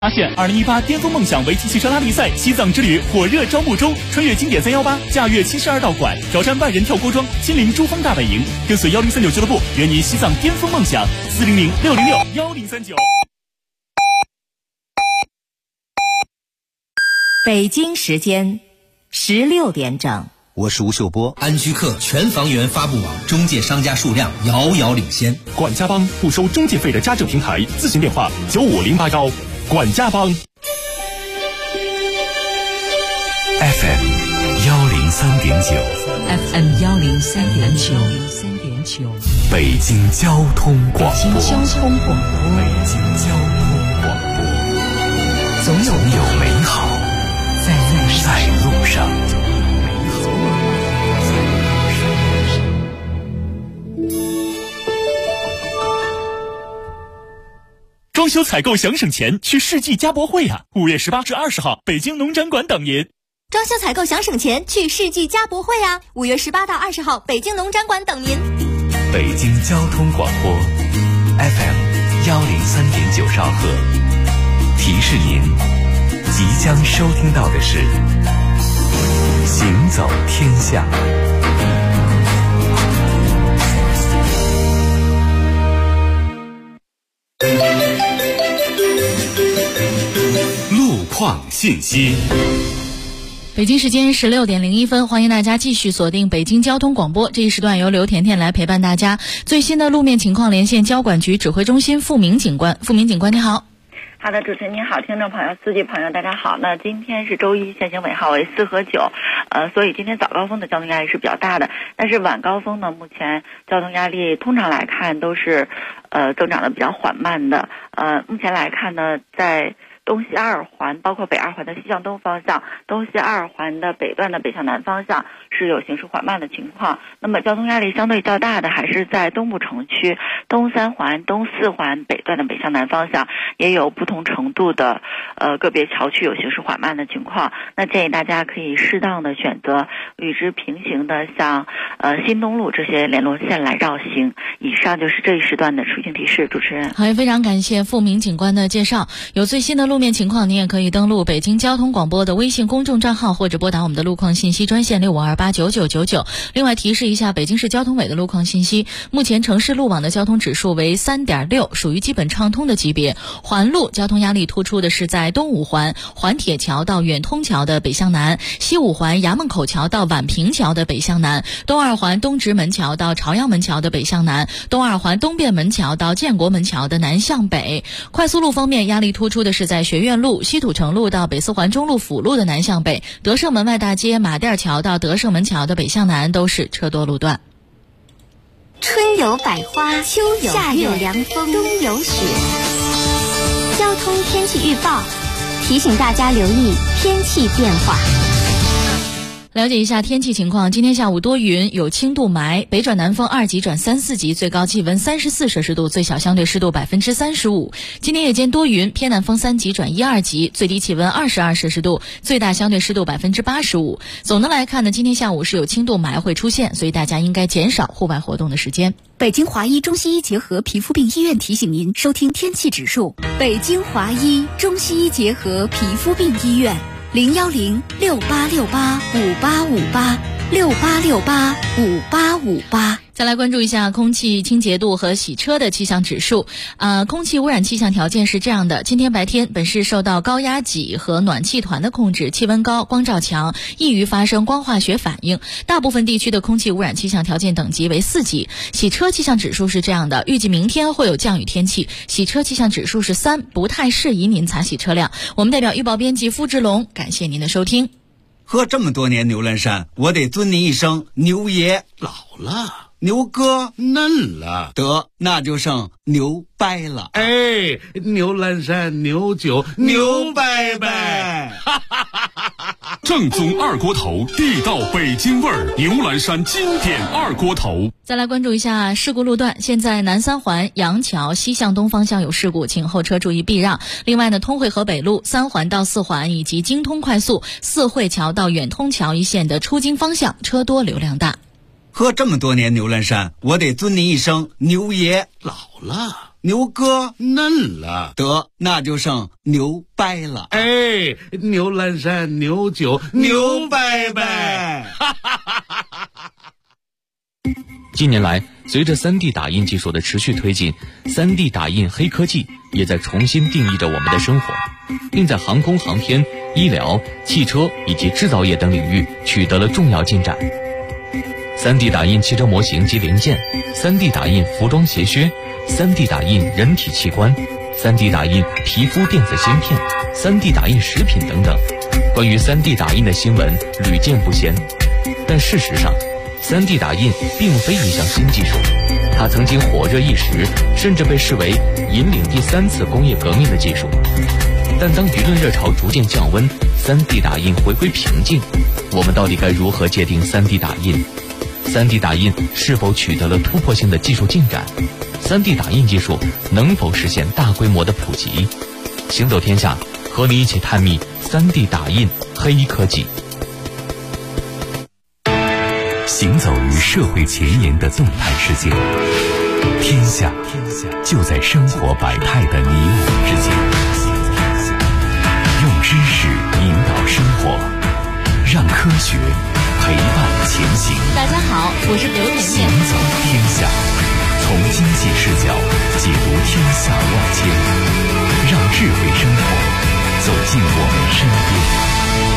发现2018巅峰梦想围棋汽车拉力赛西藏之旅火热招募中，穿越经典318，驾驭72道馆，挑战万人跳锅庄，亲临珠峰大本营，跟随103.9俱乐部圆你西藏巅峰梦想。400-606-1039。 北京时间16点整。 我是吴秀波。 安居客全房源发布网中介商家数量遥遥领先。 管家帮不收中介费的家政平台，咨询电话95081。管家帮 FM 103.9 FM 103.9 北京交通广播。 北京交通广播，总有美好在路上。 装修采购想省钱，去世纪家博会呀！5月18至20号，北京农展馆等您。 装修采购想省钱，去世纪家博会啊！5月18到20号，北京农展馆等您。 北京交通广播 FM 103.9兆赫，提示您即将收听到的是行走天下。 路况信息。 北京时间16点01分，欢迎大家继续锁定北京交通广播。这一时段由刘甜甜来陪伴大家。最新的路面情况连线交管局指挥中心付明警官。付明警官你好。 好的，主持人你好，听众朋友、司机朋友大家好。那今天是周一，限行尾号为4和9，所以今天早高峰的交通压力是比较大的。但是晚高峰呢，目前交通压力通常来看都是增长的比较缓慢的。目前来看呢，在东西二环包括北二环的西向东方向，东西二环的北段的北向南方向是有行驶缓慢的情况。那么交通压力相对较大的还是在东部城区东三环、东四环北段的北向南方向，也有不同程度的个别桥区有行驶缓慢的情况。那建议大家可以适当的选择与之平行的像新东路这些联络线来绕行。以上就是这一时段的出行提示，主持人。 好，也非常感谢付明警官的介绍。有最新的路面情况，您也可以登录北京交通广播的微信公众账号，或者拨打我们的路况信息专线65289999。另外提示一下北京市交通委的路况信息，目前城市路网的交通指数为3.6，属于基本畅通的级别。环路交通压力突出的是在东五环环铁桥到远通桥的北向南，西五环衙门口桥到宛平桥的北向南，东二环东直门桥到朝阳门桥的北向南，东二环东便门桥到建国门桥的南向北。快速路方面，压力突出的是在学院路、西土城路到北四环中路辅路的南向北，德胜门外大街马甸桥到德胜门桥的北向南都是车多路段。 春有百花，秋有夏有凉风，冬有雪。交通天气预报提醒大家留意天气变化。 了解一下天气情况，今天下午多云，有轻度霾，北转南风2级转3、4级，最高气温34摄氏度，最小相对湿度35%。今天夜间多云，偏南风3级转1、2级，最低气温22摄氏度，最大相对湿度85%。总的来看呢，今天下午是有轻度霾会出现，所以大家应该减少户外活动的时间。 北京华医中西医结合皮肤病医院提醒您收听天气指数。北京华医中西医结合皮肤病医院010-6868-5858，6868-5858。 再来关注一下空气清洁度和洗车的气象指数。空气污染气象条件是这样的：今天白天，本市受到高压脊和暖气团的控制，气温高，光照强，易于发生光化学反应。大部分地区的空气污染气象条件等级为4级。洗车气象指数是这样的：预计明天会有降雨天气，洗车气象指数是3，不太适宜您擦洗车辆。我们代表预报编辑付志龙，感谢您的收听。 喝这么多年牛栏山，我得尊您一声牛爷。 老了， 牛哥嫩了， 得那就剩牛掰了。 哎，牛栏山牛酒牛掰掰， 正宗二锅头，地道北京味儿，牛栏山经典二锅头。 再来关注一下事故路段，现在南三环杨桥西向东方向有事故，请后车注意避让。另外呢，通惠河北路3环到4环以及京通快速四惠桥到远通桥一线的出京方向车多流量大。 喝这么多年牛栏山，我得尊您一声牛爷。 老了， 牛哥嫩了， 得那就剩牛掰了。 哎，牛栏山牛酒牛掰掰。 近年来，随着 3D 打印技术的持续推进， 3D 打印黑科技也在重新定义着我们的生活，并在航空航天、医疗、汽车以及制造业等领域取得了重要进展。3D 打印汽车模型及零件， 3D 打印服装鞋靴， 3D 打印人体器官， 3D 打印皮肤电子芯片， 3D 打印食品等等。关于 3D 打印的新闻屡见不鲜，但事实上3D 打印并非一项新技术，它曾经火热一时，甚至被视为引领第3次工业革命的技术。但当舆论热潮逐渐降温， 3D 打印回归平静，我们到底该如何界定 3D 打印？3D 打印是否取得了突破性的技术进展？3D 打印技术能否实现大规模的普及？行走天下，和你一起探秘 3D 打印黑科技。 行走于社会前沿的动态世界，天下就在生活百态的你我之间。用知识引导生活，让科学陪伴前行。 大家好，我是刘甜甜。 行走天下，从经济视角解读天下万千，让智慧生活走进我们身边。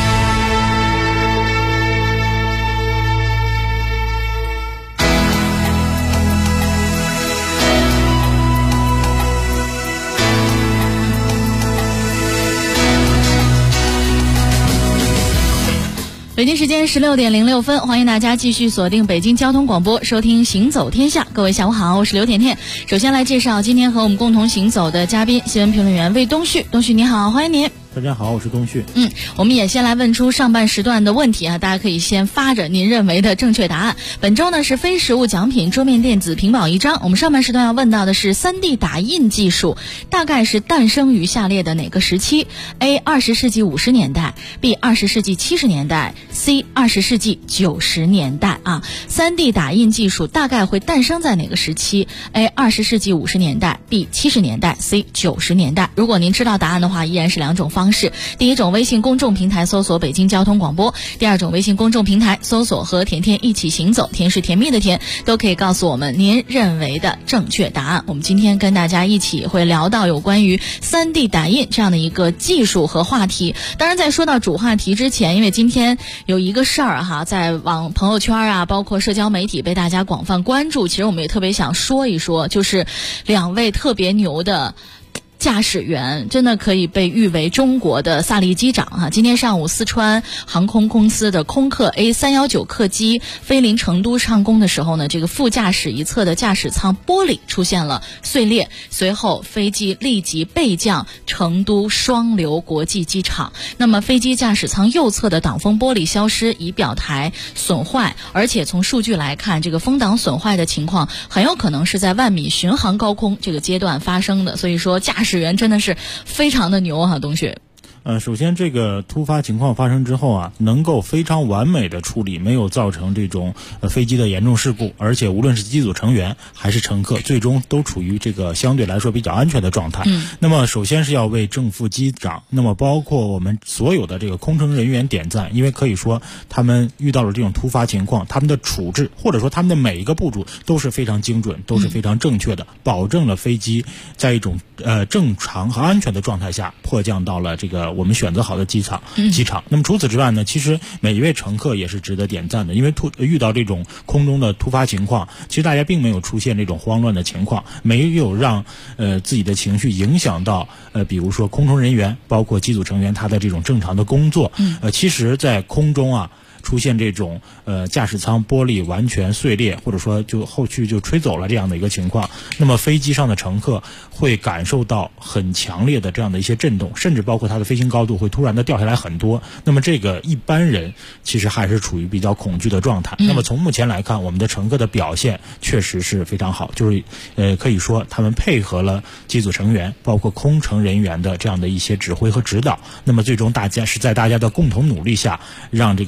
北京时间16点06分，欢迎大家继续锁定北京交通广播，收听行走天下。各位下午好，我是刘甜甜。首先来介绍今天和我们共同行走的嘉宾，新闻评论员魏东旭。东旭你好，欢迎您。 大家好，我是东旭。 我们也先来问出上半时段的问题啊，大家可以先发着您认为的正确答案。本周呢是非实物奖品桌面电子屏保1张。我们上半时段要问到的是 3D 打印技术大概是诞生于下列的哪个时期 ？A. 20世纪50年代 B. 20世纪70年代 C. 20世纪90年代啊。3D 打印技术大概会诞生在哪个时期 ？A. 20世纪50年代 B. 70年代 C. 90年代。如果您知道答案的话，依然是两种方式。第一种，微信公众平台搜索北京交通广播；第二种，微信公众平台搜索和甜甜一起行走，甜是甜蜜的甜，都可以告诉我们您认为的正确答案。我们今天跟大家一起会聊到有关于 3D 打印这样的一个技术和话题。当然在说到主话题之前，因为今天有一个事儿哈，在朋友圈啊，包括社交媒体被大家广泛关注，其实我们也特别想说一说，就是两位特别牛的驾驶员，真的可以被誉为中国的萨利机长哈。今天上午，四川航空公司的空客 A319 客机飞临成都上空的时候呢，这个副驾驶一侧的驾驶舱玻璃出现了碎裂，随后飞机立即备降成都双流国际机场。那么飞机驾驶舱右侧的挡风玻璃消失，仪表台损坏，而且从数据来看，这个风挡损坏的情况很有可能是在万米巡航高空这个阶段发生的。所以说驾驶员真的是非常的牛哈，东旭。 首先这个突发情况发生之后啊，能够非常完美的处理，没有造成这种飞机的严重事故，而且无论是机组成员还是乘客，最终都处于这个相对来说比较安全的状态。那么首先是要为正副机长，那么包括我们所有的这个空乘人员点赞，因为可以说他们遇到了这种突发情况，他们的处置或者说他们的每一个步骤都是非常精准，都是非常正确的，保证了飞机在一种正常和安全的状态下迫降到了这个我们选择好的机场。那么除此之外呢，其实每一位乘客也是值得点赞的，因为遇到这种空中的突发情况，其实大家并没有出现这种慌乱的情况，没有让自己的情绪影响到比如说空乘人员包括机组成员他的这种正常的工作。其实在空中啊出现这种驾驶舱玻璃完全碎裂，或者说就后续就吹走了这样的一个情况，那么飞机上的乘客会感受到很强烈的这样的一些震动，甚至包括它的飞行高度会突然的掉下来很多。那么这个一般人其实还是处于比较恐惧的状态。那么从目前来看，我们的乘客的表现确实是非常好，就是可以说他们配合了机组成员包括空乘人员的这样的一些指挥和指导，那么最终大家是在大家的共同努力下，让这个飞机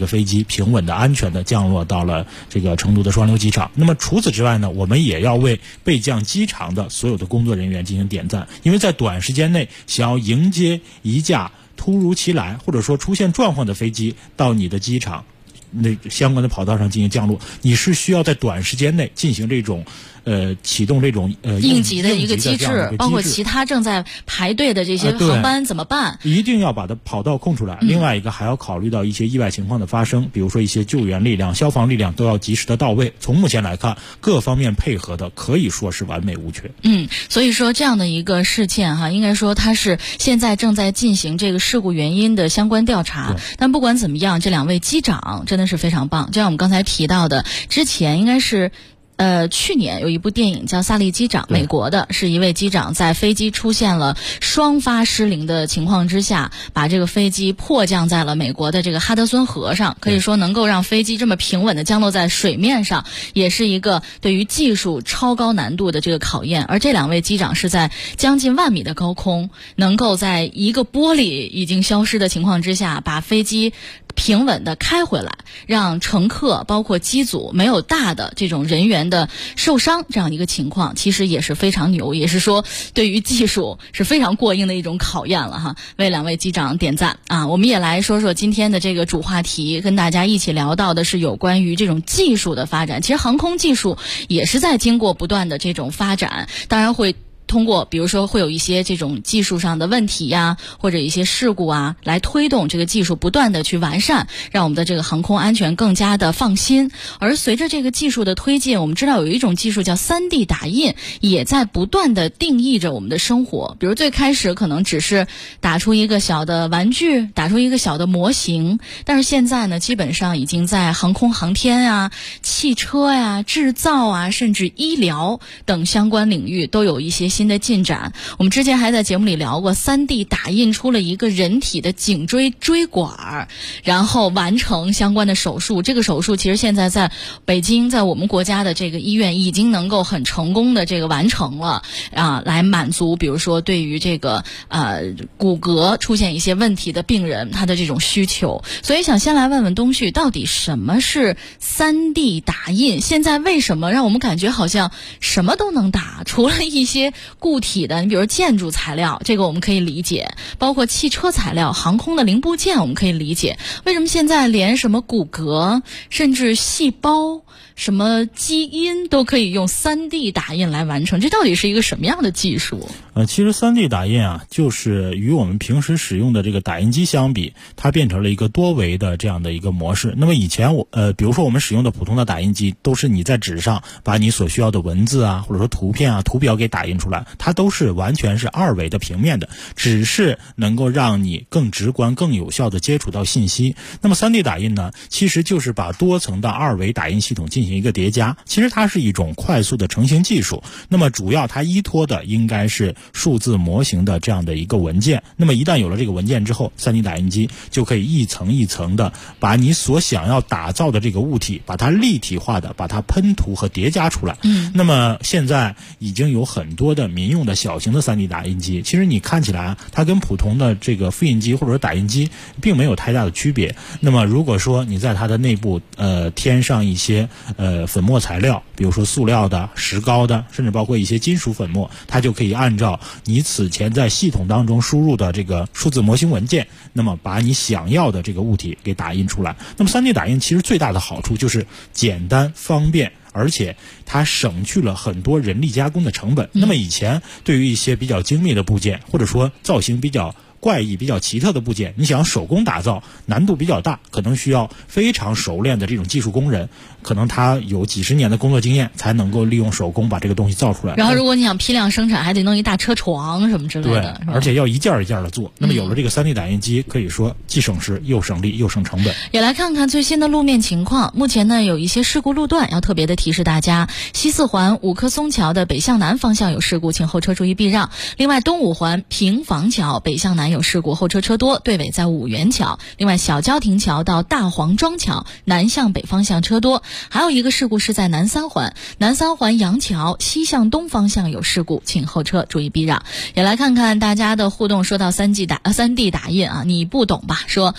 平稳的、安全的降落到了这个成都的双流机场。那么除此之外呢，我们也要为备降机场的所有的工作人员进行点赞，因为在短时间内想要迎接一架突如其来或者说出现状况的飞机到你的机场那相关的跑道上进行降落，你是需要在短时间内进行这种启动这种应急的一个机制，包括其他正在排队的这些航班怎么办？ 一定要把它跑道空出来。另外一个还要考虑到一些意外情况的发生，比如说一些救援力量、消防力量都要及时的到位。从目前来看，各方面配合的可以说是完美无缺。 所以说这样的一个事件应该说它是现在正在进行这个事故原因的相关调查。但不管怎么样，这2位机长真的是非常棒。就像我们刚才提到的，之前应该是去年有一部电影叫《萨利机长》，美国的，是一位机长在飞机出现了双发失灵的情况之下，把这个飞机迫降在了美国的这个哈德森河上，可以说能够让飞机这么平稳的降落在水面上，也是一个对于技术超高难度的这个考验。而这2位机长是在将近10000米的高空，能够在一个玻璃已经消失的情况之下，把飞机平稳的开回来，让乘客包括机组没有大的这种人员的受伤，这样一个情况其实也是非常牛，也是说对于技术是非常过硬的一种考验了哈。为2位机长点赞啊！我们也来说说今天的这个主话题，跟大家一起聊到的是有关于这种技术的发展。其实航空技术也是在经过不断的这种发展，当然会通过比如说会有一些这种技术上的问题呀，或者一些事故啊，来推动这个技术不断的去完善，让我们的这个航空安全更加的放心。而随着这个技术的推进，我们知道有一种技术叫 3D 打印，也在不断的定义着我们的生活。比如最开始可能只是打出一个小的玩具，打出一个小的模型，但是现在呢，基本上已经在航空航天啊、汽车呀、制造啊，甚至医疗等相关领域都有一些新的进展。我们之前还在节目里聊过 3D 打印出了一个人体的颈椎椎管，然后完成相关的手术。这个手术其实现在在北京，在我们国家的这个医院已经能够很成功的这个完成了来满足比如说对于这个骨骼出现一些问题的病人他的这种需求。所以想先来问问东旭，到底什么是 3D 打印？现在为什么让我们感觉好像什么都能打？除了一些固体的，你比如建筑材料，这个我们可以理解，包括汽车材料、航空的零部件我们可以理解，为什么现在连什么骨骼甚至细胞什么基因都可以用 3D 打印来完成？这到底是一个什么样的技术？ 其实 3D 打印就是与我们平时使用的这个打印机相比，它变成了一个多维的这样的一个模式。那么以前比如说我们使用的普通的打印机，都是你在纸上把你所需要的文字或者说图片图表给打印出来，它都是完全是2维的平面的，只是能够让你更直观、更有效的接触到信息。那么 3D 打印呢，其实就是把多层的2维打印系统进行一个叠加，其实它是一种快速的成型技术。那么主要它依托的应该是数字模型的这样的一个文件。那么一旦有了这个文件之后， 3D 打印机就可以一层一层的把你所想要打造的这个物体，把它立体化的把它喷涂和叠加出来。那么现在已经有很多的民用的小型的 3D 打印机，其实你看起来它跟普通的这个复印机或者说打印机并没有太大的区别。那么如果说你在它的内部添上一些粉末材料，比如说塑料的、石膏的，甚至包括一些金属粉末，它就可以按照你此前在系统当中输入的这个数字模型文件，那么把你想要的这个物体给打印出来。那么 3D 打印其实最大的好处就是简单方便，而且它省去了很多人力加工的成本。那么以前对于一些比较精密的部件，或者说造型比较怪异、比较奇特的部件，你想手工打造难度比较大，可能需要非常熟练的这种技术工人，可能他有几十年的工作经验才能够利用手工把这个东西造出来。 然后如果你想批量生产，还得弄一大车床什么之类的。 对，而且要一件一件的做。那么有了这个 3D 打印机，可以说既省时又省力又省成本。 也来看看最新的路面情况。目前呢，有一些事故路段要特别的提示大家：西四环五棵松桥的北向南方向有事故，请后车注意避让。另外，东五环平房桥北向南南有事故，后车多，队尾在五元桥。另外小郊亭桥到大黄庄桥南向北方向车多。还有一个事故是在南三环杨桥西向东方向有事故，请后车注意避让。也来看看大家的互动，说到3D 打印啊，你不懂吧？说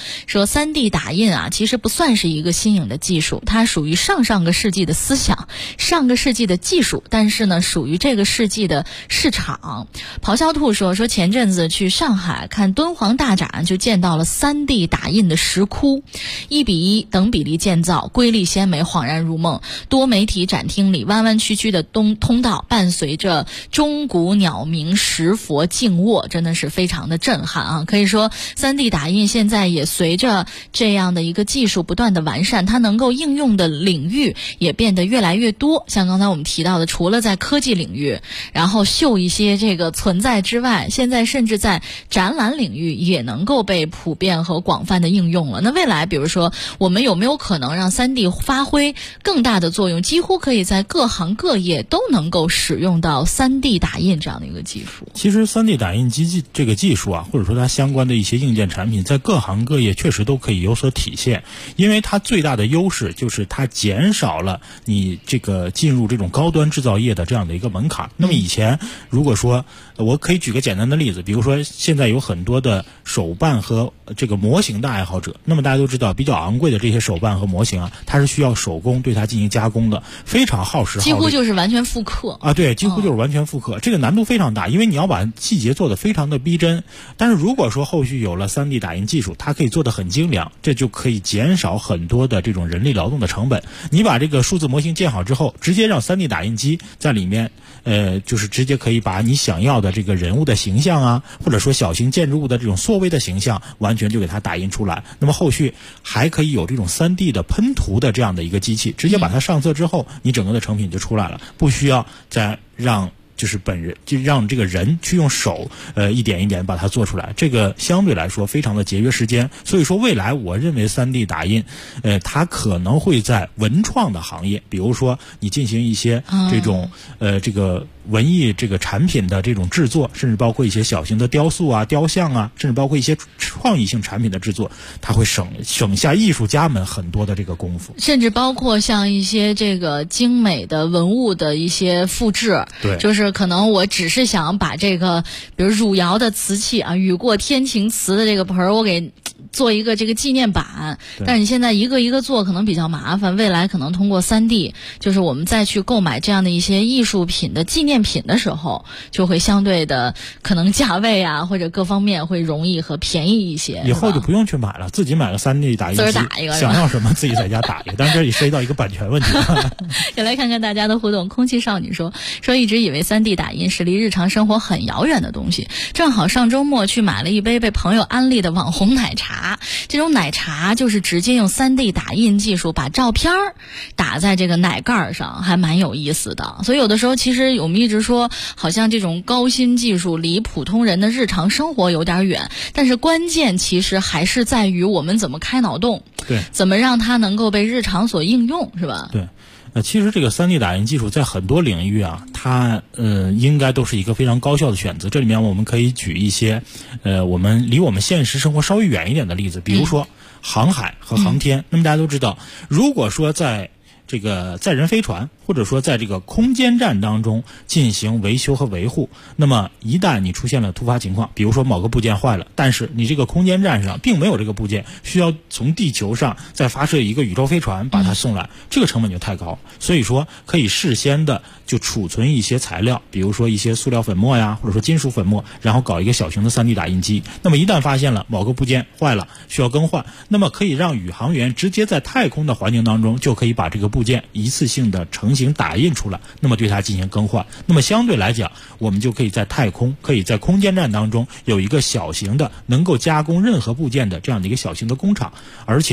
3D 打印啊，其实不算是一个新颖的技术，它属于上个世纪的思想，上个世纪的技术，但是呢属于这个世纪的市场。咆哮兔说前阵子去上海看敦煌大展，就见到了3D 打印的石窟，1:1等比例建造，瑰丽鲜美，恍然入梦。多媒体展厅里弯弯曲曲的通道，伴随着钟鼓鸟鸣，石佛静卧，真的是非常的震撼啊！可以说 3D 打印现在也随着这样的一个技术不断的完善，它能够应用的领域也变得越来越多。像刚才我们提到的，除了在科技领域然后秀一些这个存在之外，现在甚至在展览领域也能够被普遍和广泛的应用了。那未来比如说我们有没有可能让 3D 发挥更大的作用，几乎可以在各行各业都能够使用到 3D 打印这样的一个技术？ 其实 3D 打印机这个技术啊，或者说它相关的一些硬件产品，在各行各业确实都可以有所体现。因为它最大的优势就是它减少了你这个进入这种高端制造业的这样的一个门槛。那么以前如果说我可以举个简单的例子，比如说现在有很多的手办和这个模型的爱好者，那么大家都知道比较昂贵的这些手办和模型啊，它是需要手工对它进行加工的，非常耗时耗力， 几乎就是完全复刻啊，对，几乎就是完全复刻，这个难度非常大，因为你要把细节做得非常的逼真。但是如果说后续有了 3D 打印技术，它可以做得很精良，这就可以减少很多的这种人力劳动的成本。你把这个数字模型建好之后，直接让 3D 打印机在里面就是直接可以把你想要的这个人物的形象啊，或者说小型建筑物的这种缩微的形象，完全就给它打印出来。那么后续还可以有这种 3D 的喷涂的这样的一个机器，直接把它上色之后，你整个的成品就出来了，不需要再让这个人去用手一点一点把它做出来，这个相对来说非常的节约时间。所以说未来我认为 3D 打印它可能会在文创的行业，比如说你进行一些这种这个文艺这个产品的这种制作，甚至包括一些小型的雕塑啊、雕像啊，甚至包括一些创意性产品的制作，它会省下艺术家们很多的这个功夫。 甚至包括像一些这个精美的文物的一些复制， 对， 就是可能我只是想把这个比如汝窑的瓷器啊，雨过天晴瓷的这个盆儿，我给做一个这个纪念版，但是你现在一个一个做可能比较麻烦，未来可能通过 3D， 就是我们再去购买这样的一些艺术品的纪念品的时候，就会相对的可能价位啊或者各方面会容易和便宜一些。 以后就不用去买了，自己买个 3D 打印机， 自个儿打一个， 想要什么自己在家打一个。但是这里涉及到一个版权问题。 也来看看大家的互动。空气少女说一直以为 3D 打印是离日常生活很遥远的东西，正好上周末去买了一杯被朋友安利的网红奶茶。这种奶茶就是直接用 3D 打印技术把照片打在这个奶盖上，还蛮有意思的。所以有的时候其实我们一直说好像这种高新技术离普通人的日常生活有点远，但是关键其实还是在于我们怎么开脑洞， 对， 怎么让它能够被日常所应用，是吧？ 对。其实这个 3D 打印技术在很多领域啊，它应该都是一个非常高效的选择。这里面我们可以举一些我们离我们现实生活稍微远一点的例子，比如说航海和航天。那么大家都知道，如果说在这个载人飞船或者说在这个空间站当中进行维修和维护，那么一旦你出现了突发情况，比如说某个部件坏了，但是你这个空间站上并没有这个部件，需要从地球上再发射一个宇宙飞船把它送来，这个成本就太高。所以说可以事先的就储存一些材料，比如说一些塑料粉末呀，或者说金属粉末，然后搞一个小型的 3D 打印机。那么一旦发现了某个部件坏了需要更换，那么可以让宇航员直接在太空的环境当中就可以把这个部件一次性的成型打印出来，那么对它进行更换。那么相对来讲，我们就可以在太空，可以在空间站当中有一个小型的能够加工任何部件的这样的一个小型的工厂，而且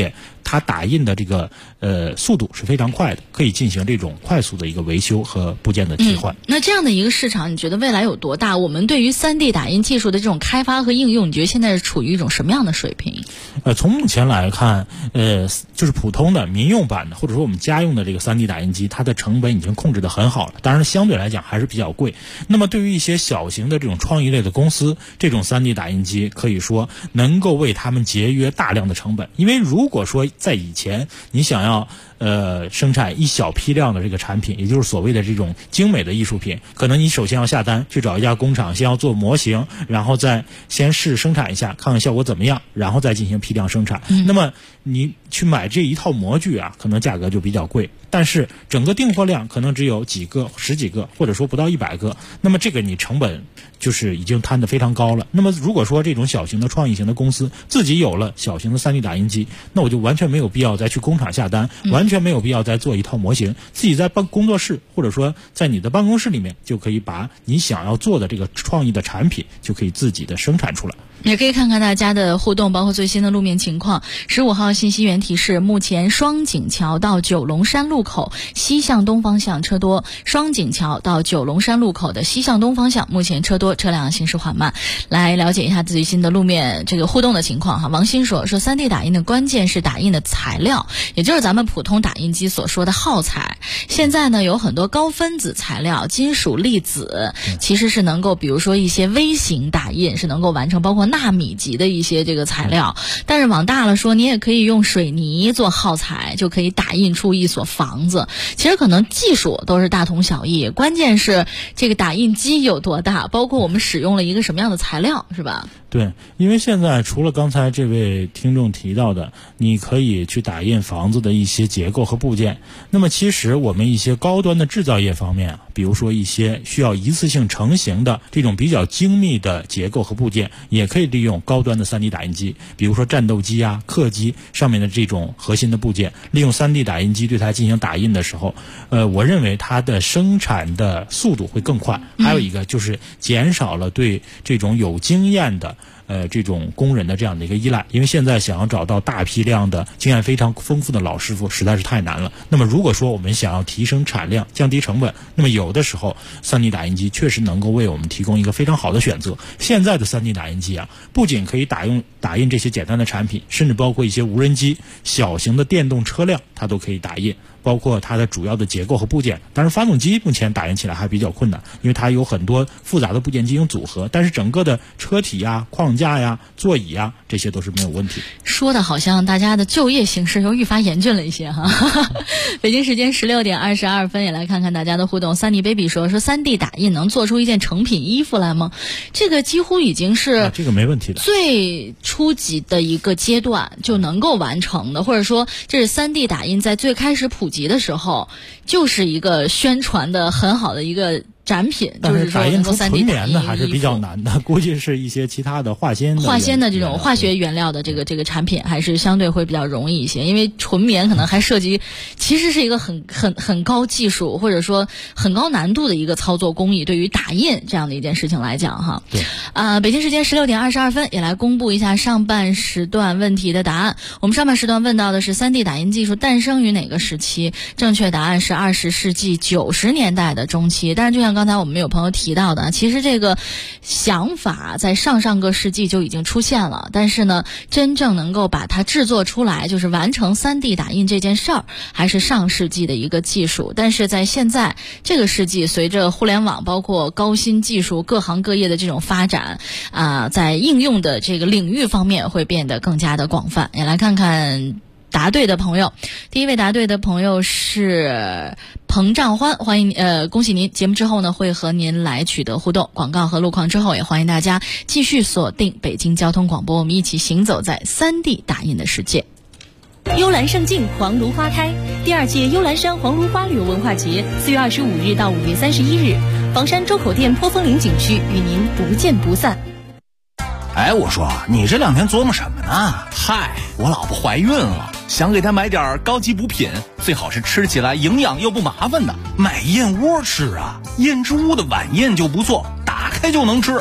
它打印的这个速度是非常快的，可以进行这种快速的一个维修和部件的替换。 那这样的一个市场，你觉得未来有多大？我们对于 3D 打印技术的这种开发和应用，你觉得现在是处于一种什么样的水平？ 从目前来看，就是普通的民用版的，或者说我们家用的这个 3D 打印机，它的成本已经控制得很好了，当然相对来讲还是比较贵。那么对于一些小型的这种创意类的公司，这种 3D 打印机可以说能够为他们节约大量的成本。因为如果说在以前你想要生产一小批量的这个产品，也就是所谓的这种精美的艺术品，可能你首先要下单去找一家工厂，先要做模型，然后再先试生产一下，看看效果怎么样，然后再进行批量生产。那么你去买这一套模具啊，可能价格就比较贵，但是整个订货量可能只有几个、十几个，或者说不到100个，那么这个你成本就是已经摊得非常高了。那么如果说这种小型的创意型的公司自己有了小型的 3D 打印机，那我就完全没有必要再去工厂下单，完全没有必要再做一套模型，自己在工作室或者说在你的办公室里面就可以把你想要做的这个创意的产品就可以自己的生产出来。 也可以看看大家的互动，包括最新的路面情况。15号信息源提示，目前双井桥到九龙山路口西向东方向车多，双井桥到九龙山路口的西向东方向目前车多，车辆行驶缓慢。来了解一下最新的路面这个互动的情况哈。王鑫说 3D 打印的关键是打印的材料，也就是咱们普通打印机所说的耗材。现在呢有很多高分子材料，金属粒子其实是能够，比如说一些微型打印是能够完成，包括纳米级的一些这个材料。但是往大了说，你也可以用水泥做耗材，就可以打印出一所房子。其实可能技术都是大同小异，关键是这个打印机有多大，包括我们使用了一个什么样的材料，是吧？ 对，因为现在除了刚才这位听众提到的，你可以去打印房子的一些结构和部件，那么其实我们一些高端的制造业方面，比如说一些需要一次性成型的这种比较精密的结构和部件，也可以利用高端的 3D 打印机，比如说战斗机啊、客机上面的这种核心的部件，利用 3D 打印机对它进行打印的时候，我认为它的生产的速度会更快。还有一个就是减少了对这种有经验的这种工人的这样的一个依赖，因为现在想要找到大批量的经验非常丰富的老师傅实在是太难了。那么如果说我们想要提升产量、降低成本，那么有的时候 3D 打印机确实能够为我们提供一个非常好的选择。现在的 3D 打印机啊，不仅可以打印这些简单的产品，甚至包括一些无人机、小型的电动车辆，它都可以打印，包括它的主要的结构和部件。当然发动机目前打印起来还比较困难，因为它有很多复杂的部件进行组合，但是整个的车体呀、框架呀、座椅呀，这些都是没有问题。 说的好像大家的就业形势又愈发严峻了一些哈。北京时间16点22分，也来看看大家的互动。Sunny Baby 说 3D 打印能做出一件成品衣服来吗？这个几乎已经是这个没问题的， 最初级的一个阶段就能够完成的，或者说这是 3D 打印在最开始普及的时候就是一个宣传的很好的一个展品， 但就是打印出纯棉的还是比较难的，估计是一些其他的化纤的这种化学原料的这个产品还是相对会比较容易一些，因为纯棉可能还涉及其实是一个很高技术或者说很高难度的一个操作工艺，对于打印这样的一件事情来讲哈。 对北京时间16点22分，也来公布一下上半时段问题的答案。我们上半时段问到的是 3D 打印技术诞生于哪个时期？正确答案是20世纪90年代的中期。但是就像刚才我们有朋友提到的，其实这个想法在上个世纪就已经出现了，但是呢真正能够把它制作出来，就是完成 3D 打印这件事儿，还是上世纪的一个技术。但是在现在这个世纪，随着互联网包括高新技术各行各业的这种发展在应用的这个领域方面会变得更加的广泛。也来看看答对的朋友。第一位答对的朋友是彭丈欢，欢迎恭喜您。节目之后呢会和您来取得互动，广告和路况之后也欢迎大家继续锁定北京交通广播，我们一起行走在 3D 打印的世界。 幽兰胜境，黄芦花开。第2届幽兰山黄芦花旅游文化节4月25日到5月31日，房山周口店坡峰岭景区与您不见不散。 哎，我说你这2天琢磨什么呢？ 嗨，我老婆怀孕了，想给她买点高级补品，最好是吃起来营养又不麻烦的。 买燕窝吃啊，燕之屋的晚宴就不错，打开就能吃。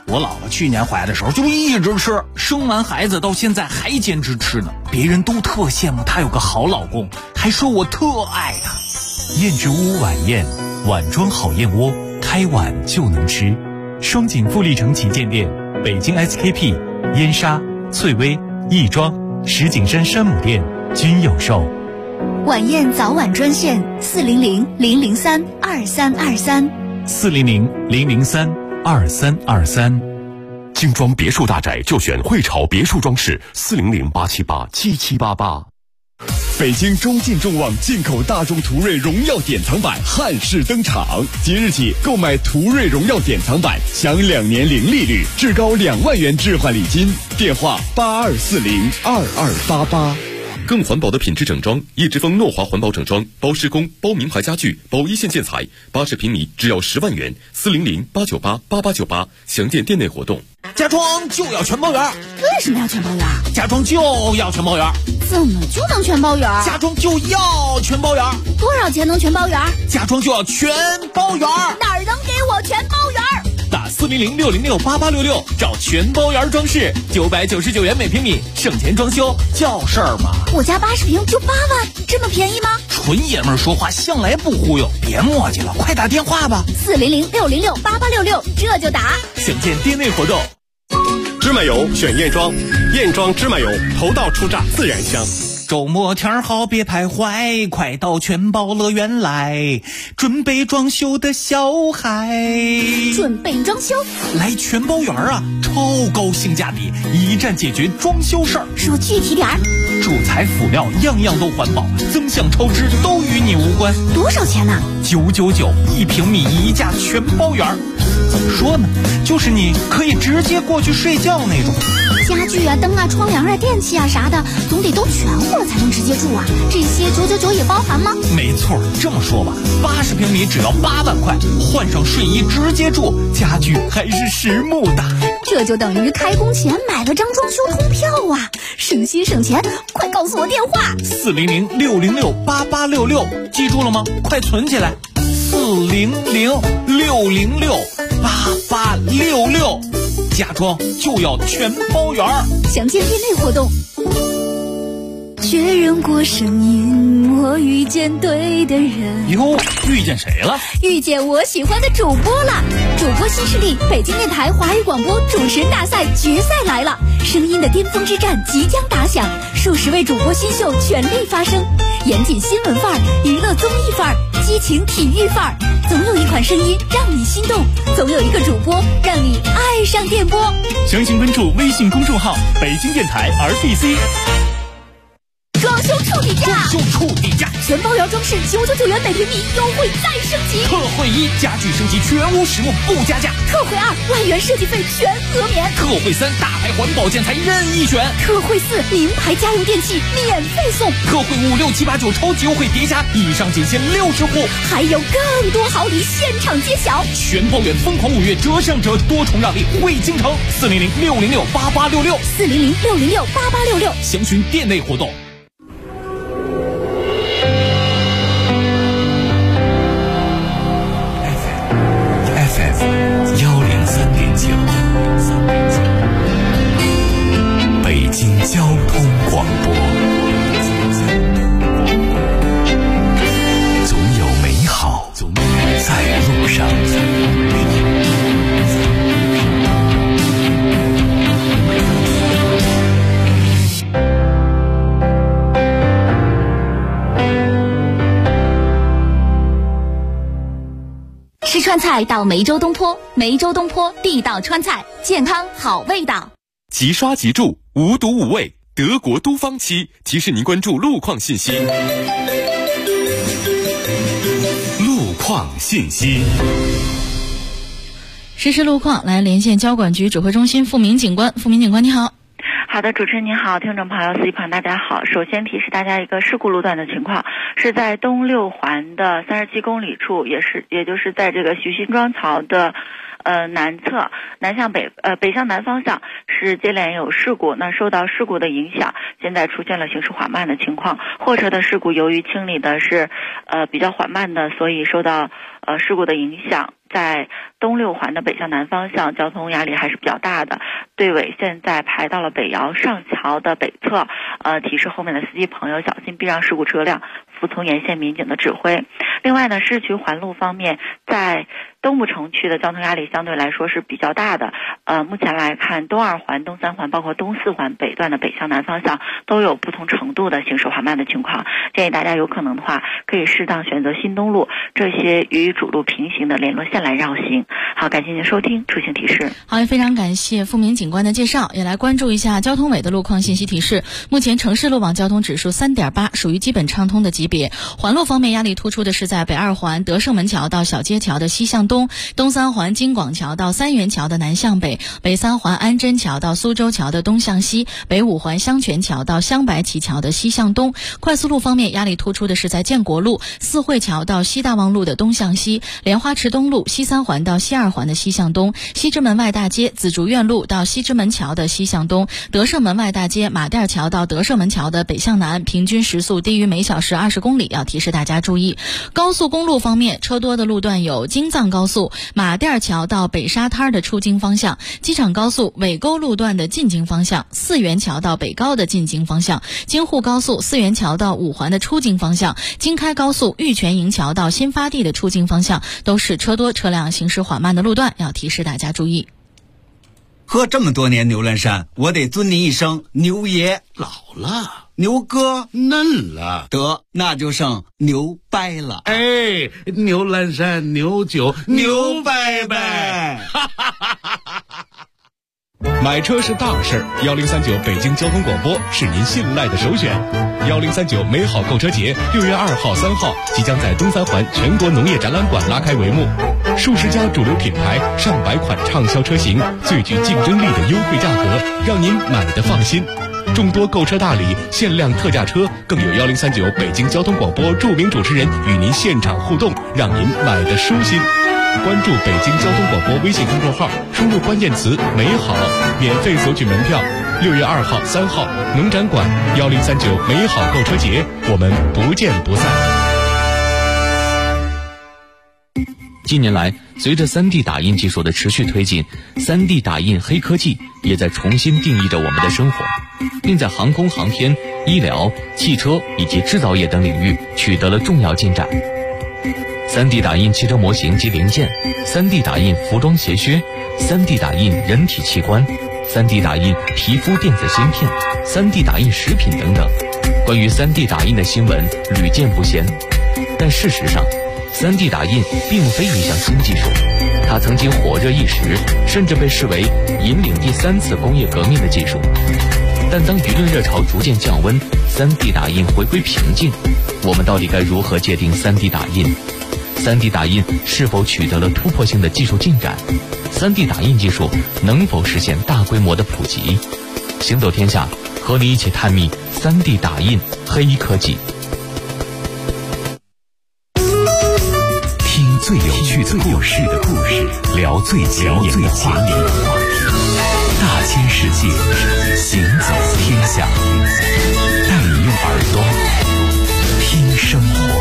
我姥姥去年怀的时候就一直吃，生完孩子到现在还坚持吃呢。别人都特羡慕她有个好老公，还说我特爱她。 燕之屋晚宴，碗装好燕窝，开碗就能吃。双井富力城旗舰店、北京 SKP、燕莎、翠微、亦庄、石景山山姆店均有售。 晚宴早晚专线400-003-2323。 400-003-2323。 精装别墅大宅就选汇潮别墅装饰，400-878-7788。 北京中进众旺进口大众途锐荣耀典藏版汉式登场，即日起购买途锐荣耀典藏版享2年零利率，至高2万元置换礼金。电话82402288。 更环保的品质整装，叶之峰诺华环保整装，包施工、包名牌家具、包一线建材，80平米只要10万元，400-898-8898，详见店内活动。 家装就要全包圆。 为什么要全包圆？ 家装就要全包圆。 怎么就能全包圆？ 家装就要全包圆。 多少钱能全包圆？ 家装就要全包圆。 哪儿能给我全包圆？ 打400-606-8866找全包圆装饰，999元每平米，省钱装修叫事儿嘛。 我家80平就8万，这么便宜吗？ 纯爷们儿说话向来不忽悠，别磨叽了，快打电话吧。 400-606-8866，这就打。 选见店内活动。 芝麻油选燕庄，燕庄芝麻油头道初榨自然香。 周末天好别徘徊，快到全包乐园来，准备装修的小孩。 准备装修来全包园啊，超高性价比，一站解决装修事儿。 说具体点儿。 主材辅料样样都环保，增项超支都与你无关。 多少钱呢 ？999，1平米1价全包圆。怎么说呢？就是你可以直接过去睡觉那种。 家具啊、灯啊、窗帘啊、电器啊啥的，总得都全乎了才能直接住啊。这些999也包含吗？ 没错，这么说吧，80平米只要8万块，换上睡衣直接住，家具还是实木的。 这就等于开工前买了张装修通票啊，省心省钱。快告诉我电话 ，400-606-8866，记住了吗？快存起来，400-606-8866，家装就要全包圆。 详见店内活动。确认过声音，我遇见对的人。 哟，遇见谁了？ 遇见我喜欢的主播了。主播新势力北京电台华语广播主持人大赛决赛来了，声音的巅峰之战即将打响，数十位主播新秀全力发声，严谨新闻范儿，娱乐综艺范儿，激情体育范儿，总有一款声音让你心动，总有一个主播让你爱上电波。 详情关注微信公众号北京电台 RBC。 装修处底价， 装修处底价， 全包圆装饰999元每平米，优惠再升级。 特惠1，家具升级全屋实木不加价。 特惠2，万元设计费全额免。 特惠3，大牌环保建材任意选。 特惠4，名牌家用电器免费送。 特惠5、6、7、8、9超级优惠叠加，以上仅限60户， 还有更多好礼现场揭晓。 全包圆疯狂5月折上折，多重让利惠京城。400-606-8866，400-606-8866，详询店内活动。 北京交通广播，总有美好在路上。 吃川菜到梅州东坡，梅州东坡地道川菜，健康好味道。 即刷即住，无毒无味，德国都方漆提示您关注路况信息。路况信息。 实时路况，来连线交管局指挥中心付明警官。付明警官你好。 好的，主持人您好，听众朋友、司机朋友大家好。首先提示大家一个事故路段的情况，是在东六环的37公里处，也就是在这个徐辛庄桥的南侧，北向南方向是接连有事故。那受到事故的影响，现在出现了行驶缓慢的情况。货车的事故由于清理的是比较缓慢的，所以受到事故的影响， 在东六环的北向南方向交通压力还是比较大的，队尾现在排到了北窑上桥的北侧，提示后面的司机朋友小心避让事故车辆，服从沿线民警的指挥。另外呢，市区环路方面，在东部城区的交通压力相对来说是比较大的。目前来看，东二环、东三环，包括东四环北段的北向南方向都有不同程度的行驶缓慢的情况。建议大家有可能的话，可以适当选择新东路这些与主路平行的联络线来绕行。好，感谢您收听出行提示。 好，也非常感谢付明警官的介绍，也来关注一下交通委的路况信息提示。目前城市路网交通指数 3.8， 属于基本畅通的级别。环路方面压力突出的是在北二环德胜门桥到小街桥的西向东，东三环京广桥到三元桥的南向北，北三环安贞桥到苏州桥的东向西，北五环香泉桥到香白旗桥的西向东。快速路方面压力突出的是在建国路四惠桥到西大望路的东向西，莲花池东路西三环到西二环的西向东，西直门外大街紫竹院路到西直门桥的西向东，德胜门外大街马甸桥到德胜门桥的北向南，平均时速低于每小时20公里，要提示大家注意。高速公路方面，车多的路段有京藏高速马甸桥到北沙滩的出京方向，机场高速尾沟路段的进京方向，四元桥到北高的进京方向，京沪高速四元桥到五环的出京方向，京开高速玉泉营桥到新发地的出京方向，都是车多车辆行驶缓慢的路段，要提示大家注意。 喝这么多年牛栏山，我得尊您一声牛爷。 老了， 牛哥嫩了， 得那就剩牛掰了。 哎，牛栏山牛酒牛掰掰。 买车是大事，1039北京交通广播是您信赖的首选。1039美好购车节6月2号、3号即将在东三环全国农业展览馆拉开帷幕，数十家主流品牌、上百款畅销车型，最具竞争力的优惠价格，让您买得放心。众多购车大礼、限量特价车，更有1039北京交通广播著名主持人与您现场互动，让您买得舒心。关注北京交通广播微信公众号，输入关键词美好，免费索取门票。6月2号、3号农展馆1039美好购车节，我们不见不散。 近年来，随着 3D 打印技术的持续推进， 3D 打印黑科技也在重新定义着我们的生活，并在航空航天、医疗、汽车以及制造业等领域取得了重要进展。3D 打印汽车模型及零件， 3D 打印服装鞋靴， 3D 打印人体器官， 3D 打印皮肤电子芯片， 3D 打印食品等等。关于 3D 打印的新闻屡见不鲜，但事实上3D 打印并非一项新技术，它曾经火热一时，甚至被视为引领第3次工业革命的技术。但当舆论热潮逐渐降温， 3D 打印回归平静，我们到底该如何界定 3D 打印？3D 打印是否取得了突破性的技术进展？3D 打印技术能否实现大规模的普及？行走天下，和你一起探秘 3D 打印黑科技。 听最有趣的故事，聊最前沿的话题，大千世界，行走天下，带你用耳朵听生活。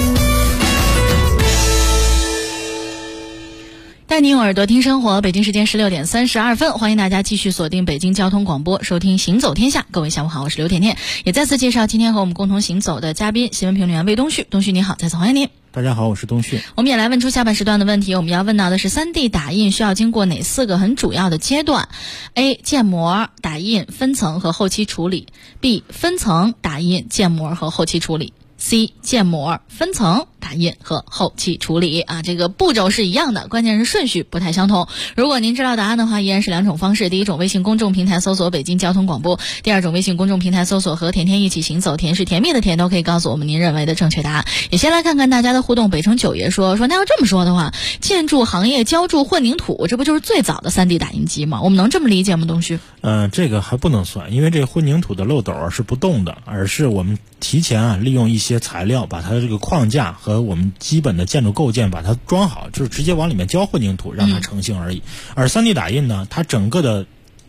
带你用耳朵听生活，北京时间16点32分，欢迎大家继续锁定北京交通广播，收听行走天下。各位下午好，我是刘甜甜，也再次介绍今天和我们共同行走的嘉宾，新闻评论员魏东旭。东旭你好，再次欢迎您。 大家好，我是东旭。 我们也来问出下半时段的问题，我们要问到的是 3D 打印需要经过哪4个很主要的阶段？ A. 建模、打印、分层和后期处理。 B. 分层、打印、建模和后期处理。C. 建模、分层、打印和后期处理啊，这个步骤是一样的，关键是顺序不太相同。如果您知道答案的话，依然是2种方式：第一种微信公众平台搜索北京交通广播，第二种微信公众平台搜索和甜甜一起行走，甜是甜蜜的甜，都可以告诉我们您认为的正确答案。也先来看看大家的互动。北城九爷说那要这么说的话，建筑行业浇筑混凝土，这不就是最早的 3D 打印机吗？我们能这么理解吗，东旭？ 这个还不能算，因为这个混凝土的漏斗是不动的，而是我们提前利用一些材料把它的这个框架和我们基本的建筑构件把它装好，就是直接往里面浇混凝土让它成型而已。而 3D 打印呢，它整个的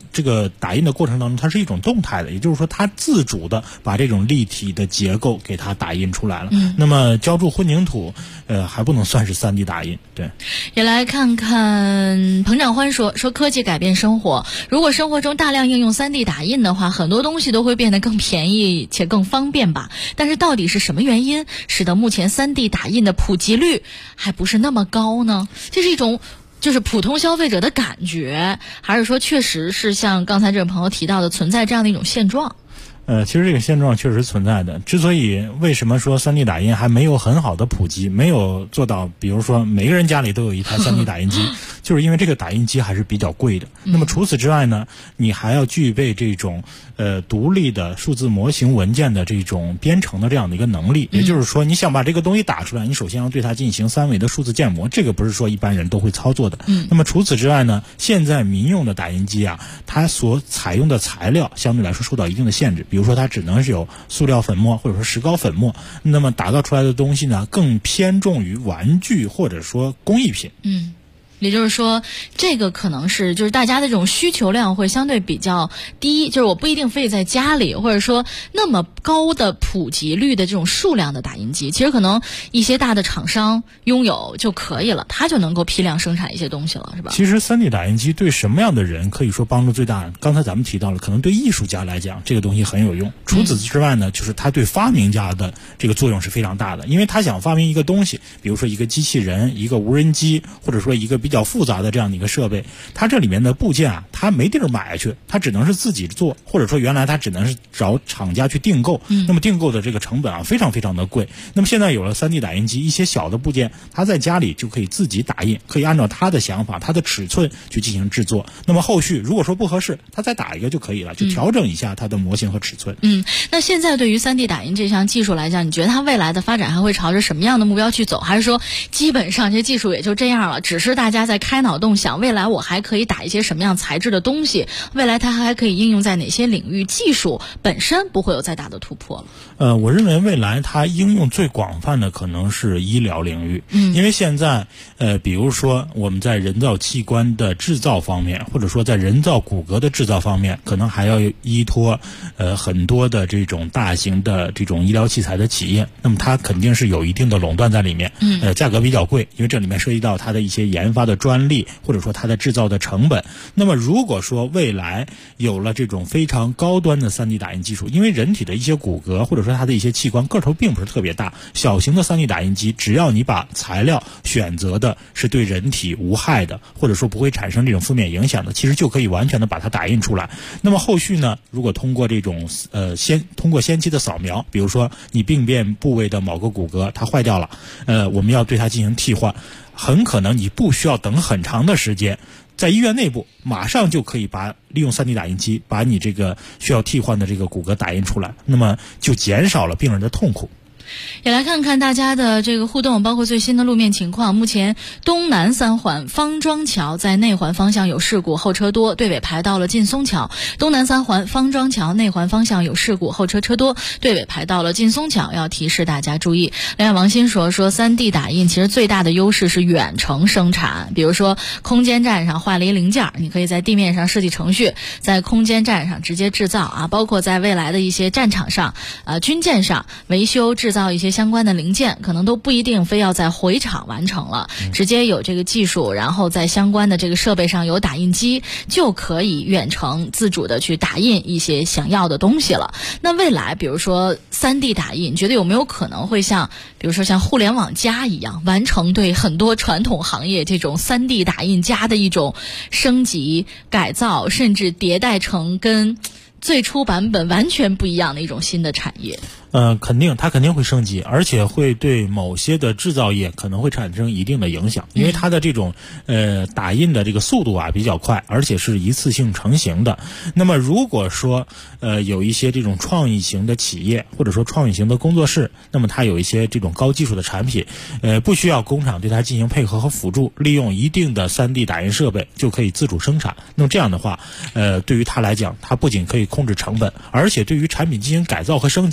这个打印的过程当中，它是一种动态的，也就是说它自主的把这种立体的结构给它打印出来了。那么浇筑混凝土还不能算是 3D 打印。对， 也来看看彭长欢说科技改变生活，如果生活中大量应用 3D 打印的话，很多东西都会变得更便宜且更方便吧。但是到底是什么原因使得目前 3D 打印的普及率还不是那么高呢？这是一种就是普通消费者的感觉，还是说确实是像刚才这位朋友提到的存在这样的一种现状？ 其实这个现状确实存在的。之所以为什么说 3D 打印还没有很好的普及，没有做到比如说每个人家里都有一台 3D 打印机，就是因为这个打印机还是比较贵的。那么除此之外呢，你还要具备这种独立的数字模型文件的这种编程的这样的一个能力。也就是说，你想把这个东西打出来，你首先要对它进行3维的数字建模，这个不是说一般人都会操作的。那么除此之外呢，现在民用的打印机啊，它所采用的材料相对来说受到一定的限制，比如说它只能是有塑料粉末或者说石膏粉末，那么打造出来的东西呢，更偏重于玩具或者说工艺品。 也就是说，这个可能是就是大家的这种需求量会相对比较低，就是我不一定非得在家里，或者说那么高的普及率的这种数量的打印机，其实可能一些大的厂商拥有就可以了，它就能够批量生产一些东西了，是吧？ 其实 3D 打印机对什么样的人可以说帮助最大？刚才咱们提到了，可能对艺术家来讲，这个东西很有用。除此之外呢，就是它对发明家的这个作用是非常大的，因为他想发明一个东西，比如说一个机器人、一个无人机，或者说一个比较复杂的这样的一个设备，它这里面的部件啊，它没地儿买去，它只能是自己做，或者说原来它只能是找厂家去订购。那么订购的这个成本啊，非常非常的贵。那么现在有了 3D 打印机，一些小的部件，它在家里就可以自己打印，可以按照它的想法、它的尺寸去进行制作。那么后续如果说不合适，它再打一个就可以了，就调整一下它的模型和尺寸。 那现在对于 3D 打印这项技术来讲，你觉得它未来的发展还会朝着什么样的目标去走？还是说基本上这技术也就这样了，只是大家在开脑洞想未来我还可以打一些什么样材质的东西，未来它还可以应用在哪些领域，技术本身不会有再大的突破了？ 我认为未来它应用最广泛的可能是医疗领域。因为现在比如说我们在人造器官的制造方面，或者说在人造骨骼的制造方面，可能还要依托很多的这种大型的这种医疗器材的企业，那么它肯定是有一定的垄断在里面。价格比较贵，因为这里面涉及到它的一些研发的专利，或者说它的制造的成本。那么如果说未来有了这种非常高端的 3D 打印技术，因为人体的一些骨骼或者说它的一些器官个头并不是特别大，小型的 3D 打印机只要你把材料选择的是对人体无害的，或者说不会产生这种负面影响的，其实就可以完全的把它打印出来。那么后续呢，如果通过这种通过先期的扫描，比如说你病变部位的某个骨骼它坏掉了，我们要对它进行替换，很可能你不需要等很长的时间，在医院内部马上就可以利用 3D 打印机把你这个需要替换的这个骨骼打印出来，那么就减少了病人的痛苦。 也来看看大家的这个互动，包括最新的路面情况。目前东南3环方庄桥在内环方向有事故，后车多，队尾排到了劲松桥。东南3环方庄桥内环方向有事故，后车多，队尾排到了劲松桥，要提示大家注意。另外王鑫说 3D 打印其实最大的优势是远程生产，比如说空间站上坏了一零件，你可以在地面上设计程序，在空间站上直接制造啊，包括在未来的一些战场上军舰上维修制造一些相关的零件，可能都不一定非要在回厂完成了，直接有这个技术，然后在相关的这个设备上有打印机，就可以远程自主的去打印一些想要的东西了。那未来比如说 3D 打印，觉得有没有可能会比如说像互联网加一样，完成对很多传统行业这种 3D 打印加的一种升级改造，甚至迭代成跟最初版本完全不一样的一种新的产业？ 它肯定会升级，而且会对某些的制造业可能会产生一定的影响，因为它的这种打印的这个速度啊比较快，而且是一次性成型的。那么如果说有一些这种创意型的企业或者说创意型的工作室，那么它有一些这种高技术的产品，不需要工厂对它进行配合和辅助，利用一定的 3D 打印设备就可以自主生产。那么这样的话，对于它来讲，它不仅可以控制成本，而且对于产品进行改造和升级也会